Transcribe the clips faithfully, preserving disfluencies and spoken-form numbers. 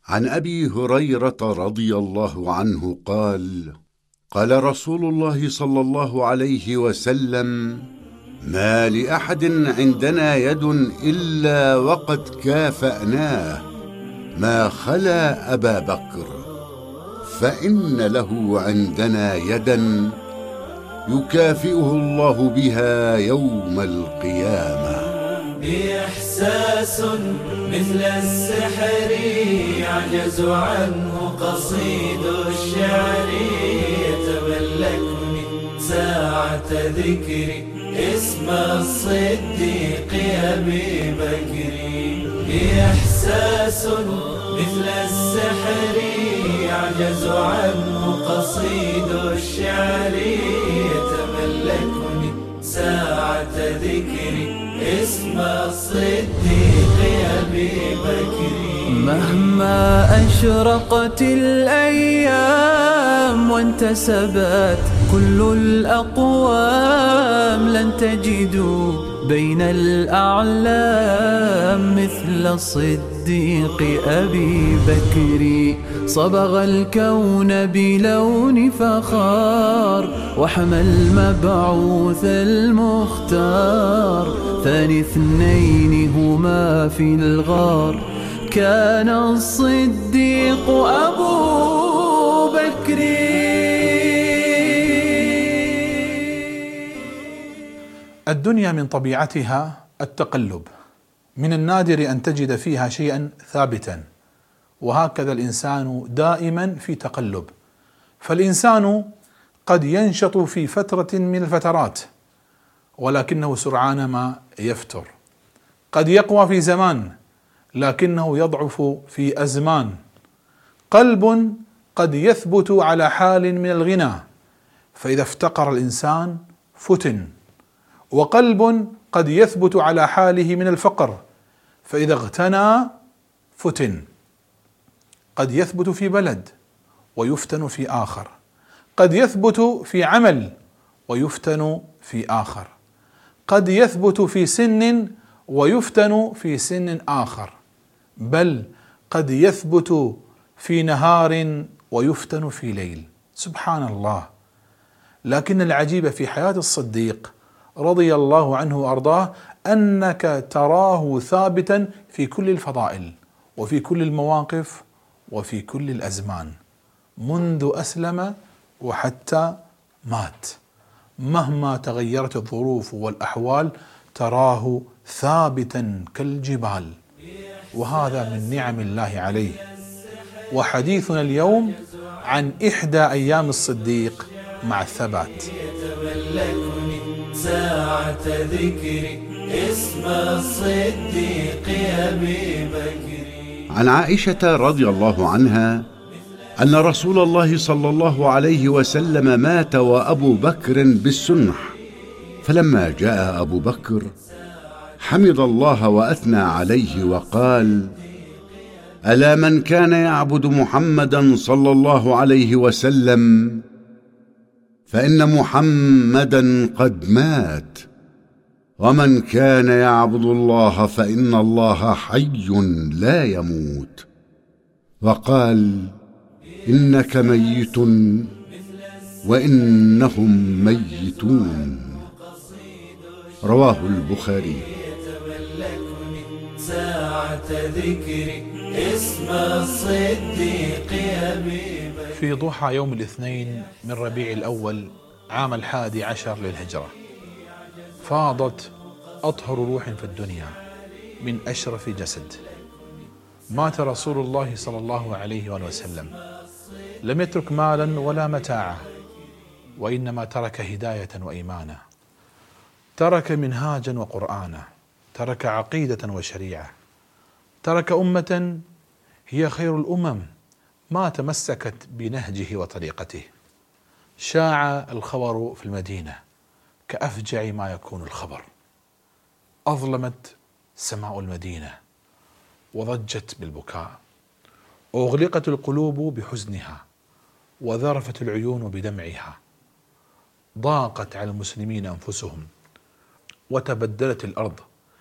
عن أبي هريرة رضي الله عنه قال: قال رسول الله صلى الله عليه وسلم: ما لأحد عندنا يد إلا وقد كافأناه ما خلا أبا بكر، فإن له عندنا يدا يكافئه الله بها يوم القيامة. بإحساس مثل السحر يعجز عنه قصيد الشعر، يتملكني ساعة ذكري اسم الصديق أبي بكر. بإحساس مثل السحر يعجز عنه قصيد الشعر، يتملكني ساعة ذكري اسم الصديق أبي بكر. مهما أشرقت الأيام وانتسبت كل الأقوام، لن تجدوا بين الأعلام مثل الصديق أبي بكر. صبغ الكون بلون فخار وحمى المبعوث المختار، ثاني اثنين هما في الغار كان الصديق أبو بكر. الدنيا من طبيعتها التقلب، من النادر أن تجد فيها شيئا ثابتا، وهكذا الإنسان دائما في تقلب. فالإنسان قد ينشط في فترة من الفترات ولكنه سرعان ما يفتر، قد يقوى في زمان لكنه يضعف في أزمان. قلب قد يثبت على حال من الغنى فإذا افتقر الإنسان فتن، وقلب قد يثبت على حاله من الفقر فإذا اغتنى فتن. قد يثبت في بلد ويفتن في آخر، قد يثبت في عمل ويفتن في آخر، قد يثبت في سن ويفتن في سن آخر، بل قد يثبت في نهار ويفتن في ليل. سبحان الله. لكن العجيب في حياة الصديق رضي الله عنه وأرضاه أنك تراه ثابتا في كل الفضائل وفي كل المواقف وفي كل الأزمان، منذ أسلم وحتى مات. مهما تغيرت الظروف والأحوال تراه ثابتا كالجبال، وهذا من نعم الله عليه. وحديثنا اليوم عن إحدى أيام الصديق مع الثبات. يتملكني ساعة ذكري اسم الصديق أبي بكر. عن عائشة رضي الله عنها أن رسول الله صلى الله عليه وسلم مات وأبو بكر بالسنح، فلما جاء أبو بكر حمد الله وأثنى عليه وقال: ألا من كان يعبد محمدا صلى الله عليه وسلم فإن محمدا قد مات، ومن كان يعبد الله فإن الله حي لا يموت. وقال: إنك ميت وإنهم ميتون. رواه البخاري. يتملكني ساعة ذكري اسم الصديق أبي بكر. في ضحى يوم الاثنين من ربيع الأول عام الحادي عشر للهجرة فاضت أطهر روح في الدنيا من أشرف جسد. مات رسول الله صلى الله عليه وآله وسلم، لم يترك مالا ولا متاعا، وإنما ترك هداية وإيمانا، ترك منهاجا وقرآنا، ترك عقيدة وشريعة، ترك أمة هي خير الأمم ما تمسكت بنهجه وطريقته. شاع الخبر في المدينة كأفجع ما يكون الخبر، أظلمت سماء المدينة وضجت بالبكاء، أغلقت القلوب بحزنها وذرفت العيون بدمعها، ضاقت على المسلمين أنفسهم وتبدلت الأرض،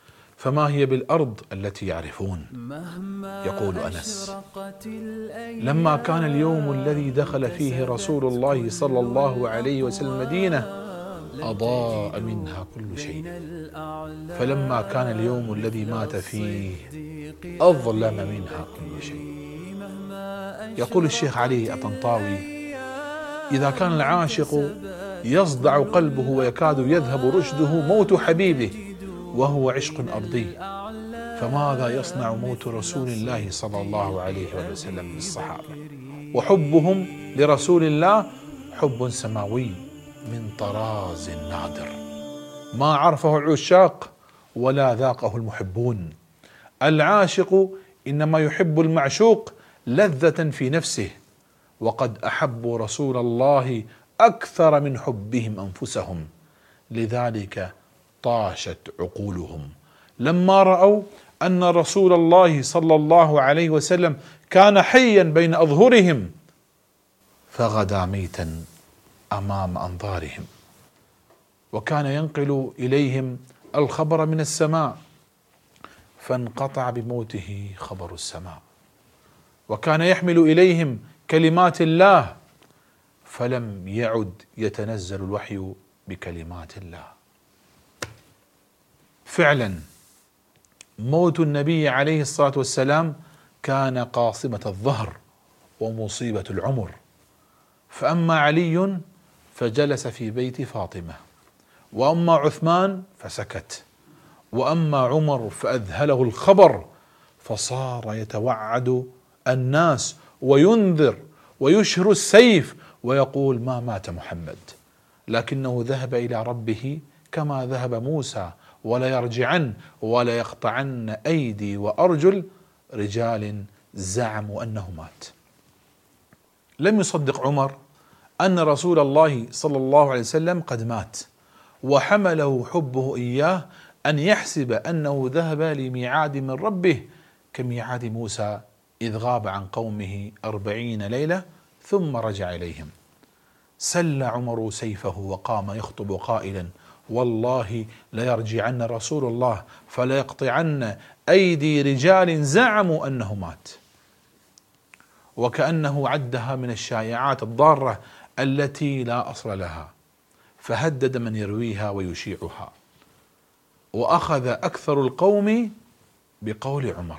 فما هي بالأرض التي يعرفون. يقول أنس: لما كان اليوم الذي دخل فيه رسول الله صلى الله عليه وسلم المدينة أضاء منها كل شيء، فلما كان اليوم الذي مات فيه أظلم منها كل شيء. يقول الشيخ علي الطنطاوي: إذا كان العاشق يصدع قلبه ويكاد يذهب رشده موت حبيبه وهو عشق أرضي، فماذا يصنع موت رسول الله صلى الله عليه وسلم بالصحابة؟ وحبهم لرسول الله حب سماوي من طراز نادر ما عرفه العشاق ولا ذاقه المحبون. العاشق إنما يحب المعشوق لذة في نفسه، وقد أحبوا رسول الله أكثر من حبهم أنفسهم، لذلك طاشت عقولهم لما رأوا أن رسول الله صلى الله عليه وسلم كان حيا بين أظهرهم فغدا ميتا أمام أنظارهم، وكان ينقل إليهم الخبر من السماء فانقطع بموته خبر السماء، وكان يحمل إليهم كلمات الله فلم يعد يتنزل الوحي بكلمات الله. فعلا موت النبي عليه الصلاة والسلام كان قاصمة الظهر ومصيبة العمر، فأما علي فجلس في بيت فاطمة، وأما عثمان فسكت، وأما عمر فأذهله الخبر فصار يتوعد الناس وينذر ويشهر السيف ويقول: ما مات محمد، لكنه ذهب إلى ربه كما ذهب موسى، ولا يرجعن ولا يقطعن أيدي وأرجل رجال زعموا أنه مات. لم يصدق عمر أن رسول الله صلى الله عليه وسلم قد مات، وحمله حبه إياه أن يحسب أنه ذهب لميعاد من ربه كميعاد موسى إذ غاب عن قومه أربعين ليلة ثم رجع إليهم. سل عمر سيفه وقام يخطب قائلا: والله ليرجعن رسول الله فليقطعن أيدي رجال زعموا أنه مات، وكأنه عدها من الشائعات الضارة التي لا أصل لها، فهدد من يرويها ويشيعها، وأخذ أكثر القوم بقول عمر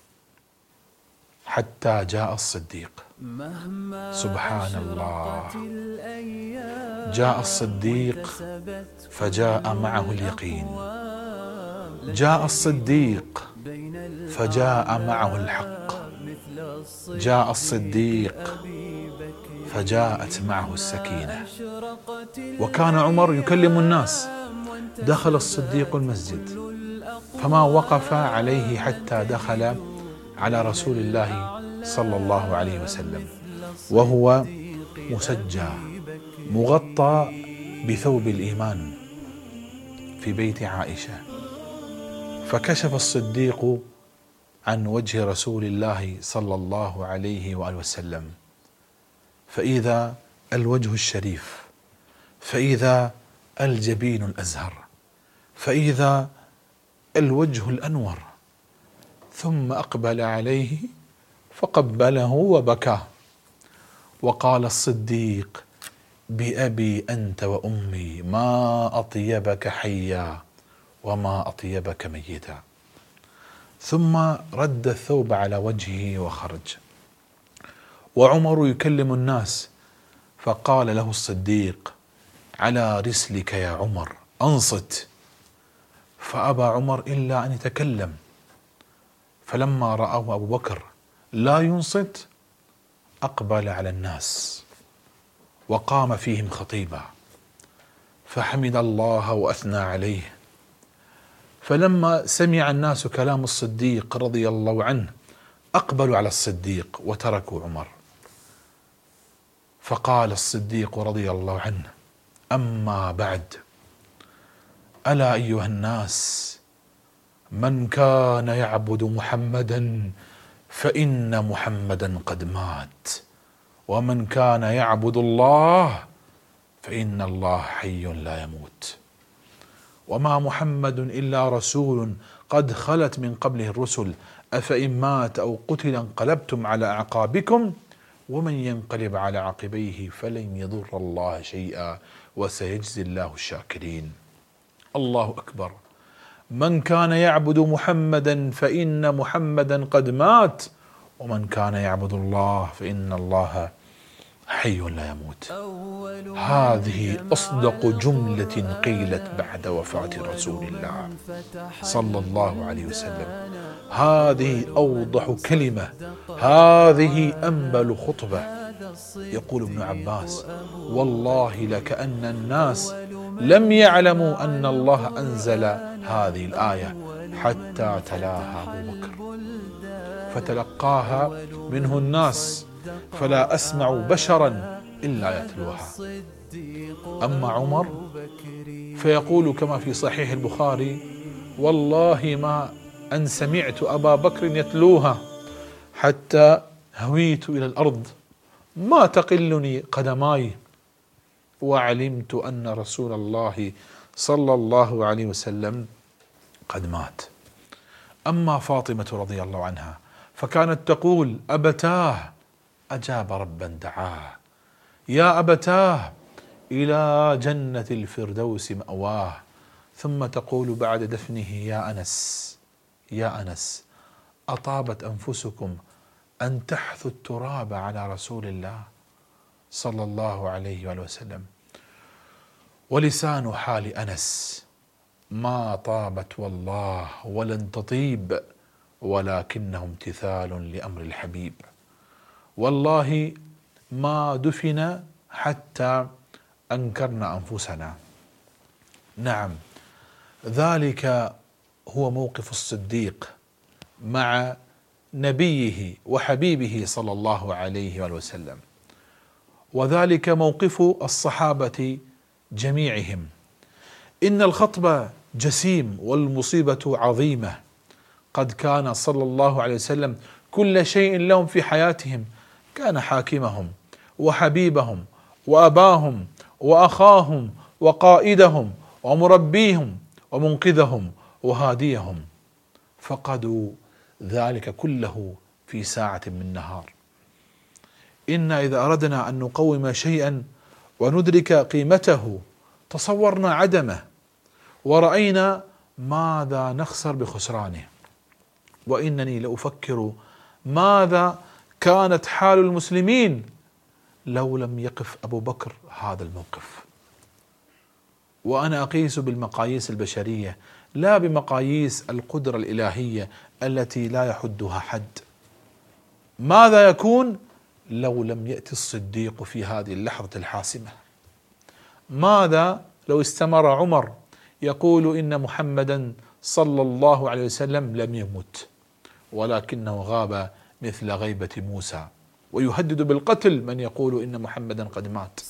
حتى جاء الصديق. سبحان الله، جاء الصديق فجاء معه اليقين، جاء الصديق فجاء معه الحق، جاء الصديق فجاءت معه السكينة. وكان عمر يكلم الناس. دخل الصديق المسجد فما وقف عليه حتى دخل على رسول الله صلى الله عليه وسلم وهو مسجى مغطى بثوب الإيمان في بيت عائشة، فكشف الصديق عن وجه رسول الله صلى الله عليه وآله وسلم، فإذا الوجه الشريف، فإذا الجبين الأزهر، فإذا الوجه الأنور، ثم أقبل عليه فقبله وبكى، وقال الصديق: بأبي أنت وأمي ما أطيبك حيا وما أطيبك ميتا. ثم رد الثوب على وجهه وخرج. وعمر يكلم الناس فقال له الصديق: على رسلك يا عمر، أنصت. فأبى عمر إلا أن يتكلم، فلما رأوا أبو بكر لا ينصت أقبل على الناس وقام فيهم خطيبا، فحمد الله وأثنى عليه. فلما سمع الناس كلام الصديق رضي الله عنه أقبلوا على الصديق وتركوا عمر. فقال الصديق رضي الله عنه: أما بعد، ألا أيها الناس، من كان يعبد محمدا فإن محمدا قد مات، ومن كان يعبد الله فإن الله حي لا يموت. وما محمد إلا رسول قد خلت من قبله الرسل أفإن مات أو قتل انقلبتم على أعقابكم ومن ينقلب على عقبيه فلن يضر الله شيئا وسيجزي الله الشاكرين. الله أكبر. من كان يعبد محمدا فإن محمدا قد مات ومن كان يعبد الله فإن الله حي لا يموت. هذه أصدق جملة قيلت بعد وفاة رسول الله صلى الله عليه وسلم. هذه أوضح كلمة، هذه أنبل خطبة. يقول ابن عباس: والله لكأن الناس لم يعلموا أن الله أنزل هذه الآية حتى تلاها أبو بكر فتلقاها منه الناس، فلا أسمع بشرا إلا يتلوها. أما عمر فيقول كما في صحيح البخاري: والله ما أن سمعت أبا بكر يتلوها حتى هويت إلى الأرض ما تقلني قدماي وعلمت أن رسول الله صلى الله عليه وسلم قد مات. أما فاطمة رضي الله عنها فكانت تقول: أبتاه أجاب ربا دعاه، يا أبتاه إلى جنة الفردوس مأواه. ثم تقول بعد دفنه: يا أنس يا أنس أطابت أنفسكم أن تحثوا التراب على رسول الله صلى الله عليه وآله وسلم. ولسان حال أنس: ما طابت والله ولن تطيب ولكنه امتثال لأمر الحبيب. والله ما دفن حتى أنكرنا أنفسنا. نعم، ذلك هو موقف الصديق مع نبيه وحبيبه صلى الله عليه وآله وسلم، وذلك موقف الصحابة جميعهم. إن الخطب جسيم والمصيبة عظيمة. قد كان صلى الله عليه وسلم كل شيء لهم في حياتهم، كان حاكمهم وحبيبهم وأباهم وأخاهم وقائدهم ومربيهم ومنقذهم وهاديهم، فقدوا ذلك كله في ساعة من نهار. إن إذا أردنا أن نقوم شيئا وندرك قيمته تصورنا عدمه ورأينا ماذا نخسر بخسرانه. وإنني لأفكر ماذا كانت حال المسلمين لو لم يقف أبو بكر هذا الموقف. وأنا أقيس بالمقاييس البشرية لا بمقاييس القدرة الإلهية التي لا يحدها حد. ماذا يكون لو لم يأتي الصديق في هذه اللحظة الحاسمة؟ ماذا لو استمر عمر يقول إن محمدا صلى الله عليه وسلم لم يمت ولكنه غاب مثل غيبة موسى، ويهدد بالقتل من يقول إن محمدا قد مات؟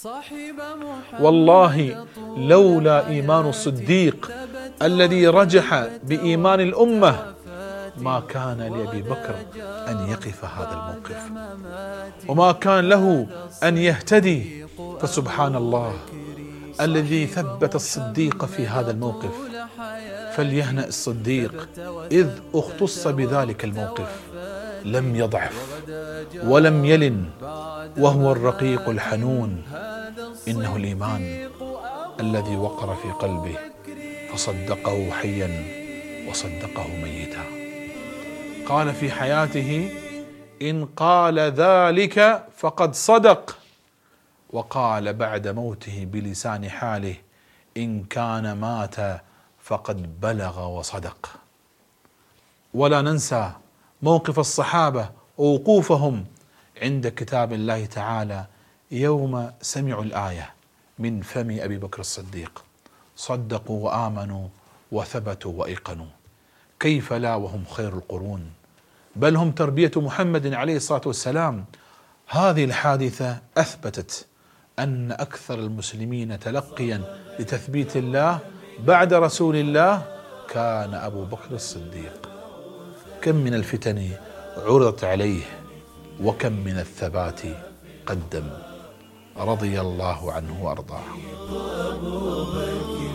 والله لولا إيمان الصديق الذي رجح بإيمان الأمة ما كان لأبي بكر أن يقف هذا الموقف، وما كان له أن يهتدي. فسبحان الله الذي ثبت الصديق في هذا الموقف. فليهنأ الصديق إذ اختص بذلك الموقف، لم يضعف ولم يلن، وهو الرقيق الحنون. إنه الإيمان الذي وقر في قلبه فصدقه حيا وصدقه ميتا. قال في حياته: إن قال ذلك فقد صدق. وقال بعد موته بلسان حاله: إن كان مات فقد بلغ وصدق. ولا ننسى موقف الصحابة ووقوفهم عند كتاب الله تعالى يوم سمعوا الآية من فم أبي بكر الصديق: صدقوا وآمنوا وثبتوا وأيقنوا. كيف لا وهم خير القرون، بل هم تربية محمد عليه الصلاة والسلام. هذه الحادثة أثبتت أن أكثر المسلمين تلقيا لتثبيت الله بعد رسول الله كان أبو بكر الصديق. كم من الفتن عرضت عليه وكم من الثبات قدم، رضي الله عنه وأرضاه.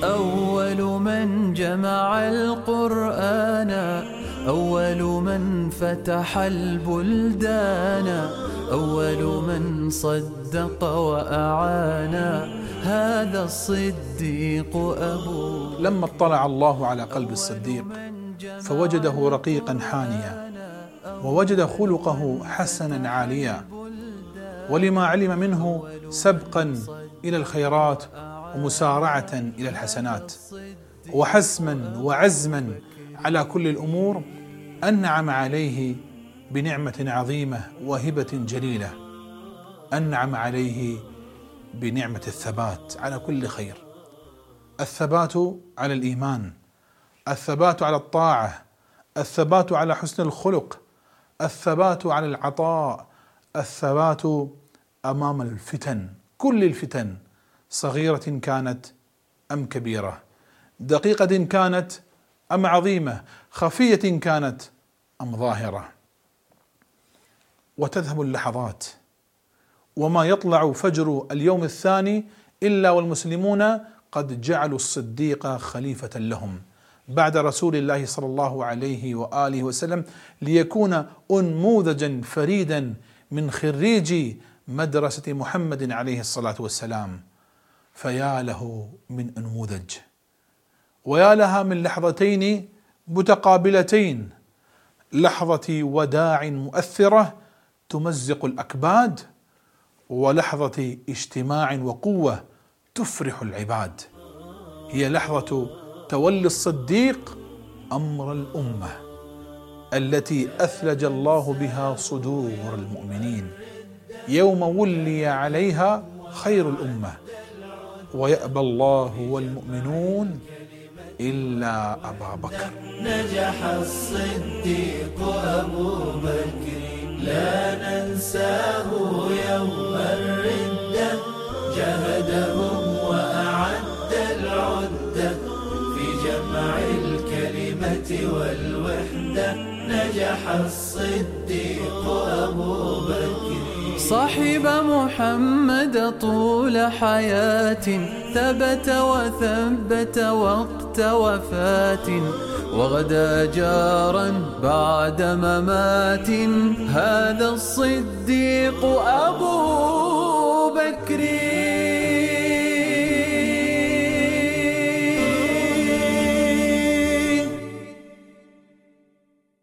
أول من جمع القرآن، أول من فتح البلدان، أول من صدق وأعان، هذا الصديق أبو. لما اطلع الله على قلب الصديق فوجده رقيقا حانيا، ووجد خلقه حسنا عاليا، ولما علم منه سبقا إلى الخيرات ومسارعة إلى الحسنات وحسما وعزما على كل الأمور، أنعم عليه بنعمة عظيمة وهبة جليلة، أنعم عليه بنعمة الثبات على كل خير، الثبات على الإيمان، الثبات على الطاعة، الثبات على حسن الخلق، الثبات على العطاء، الثبات أمام الفتن، كل الفتن، صغيرة كانت أم كبيرة، دقيقة كانت أم عظيمة، خفية كانت أم ظاهرة. وتذهب اللحظات وما يطلع فجر اليوم الثاني إلا والمسلمون قد جعلوا الصديق خليفة لهم بعد رسول الله صلى الله عليه وآله وسلم، ليكون أنموذجا فريدا من خريجي مدرسة محمد عليه الصلاة والسلام. فيا له من أنموذج، ويا لها من لحظتين متقابلتين، لحظة وداع مؤثرة تمزق الأكباد، ولحظة اجتماع وقوة تفرح العباد. هي لحظة تولي الصديق أمر الأمة التي أثلج الله بها صدور المؤمنين، يوم ولي عليها خير الأمة، ويأبى الله والمؤمنون إلا أبا بكر. نجح الصديق أبو بكر لا ننساه يوم الردة، جهدهم وأعد العدة في جمع الكلمة والوحدة. نجح الصديق أبو بكر صاحب محمد طول حياة، ثبت وثبت وقت وفاة، وغدا جارا بعد ممات، هذا الصديق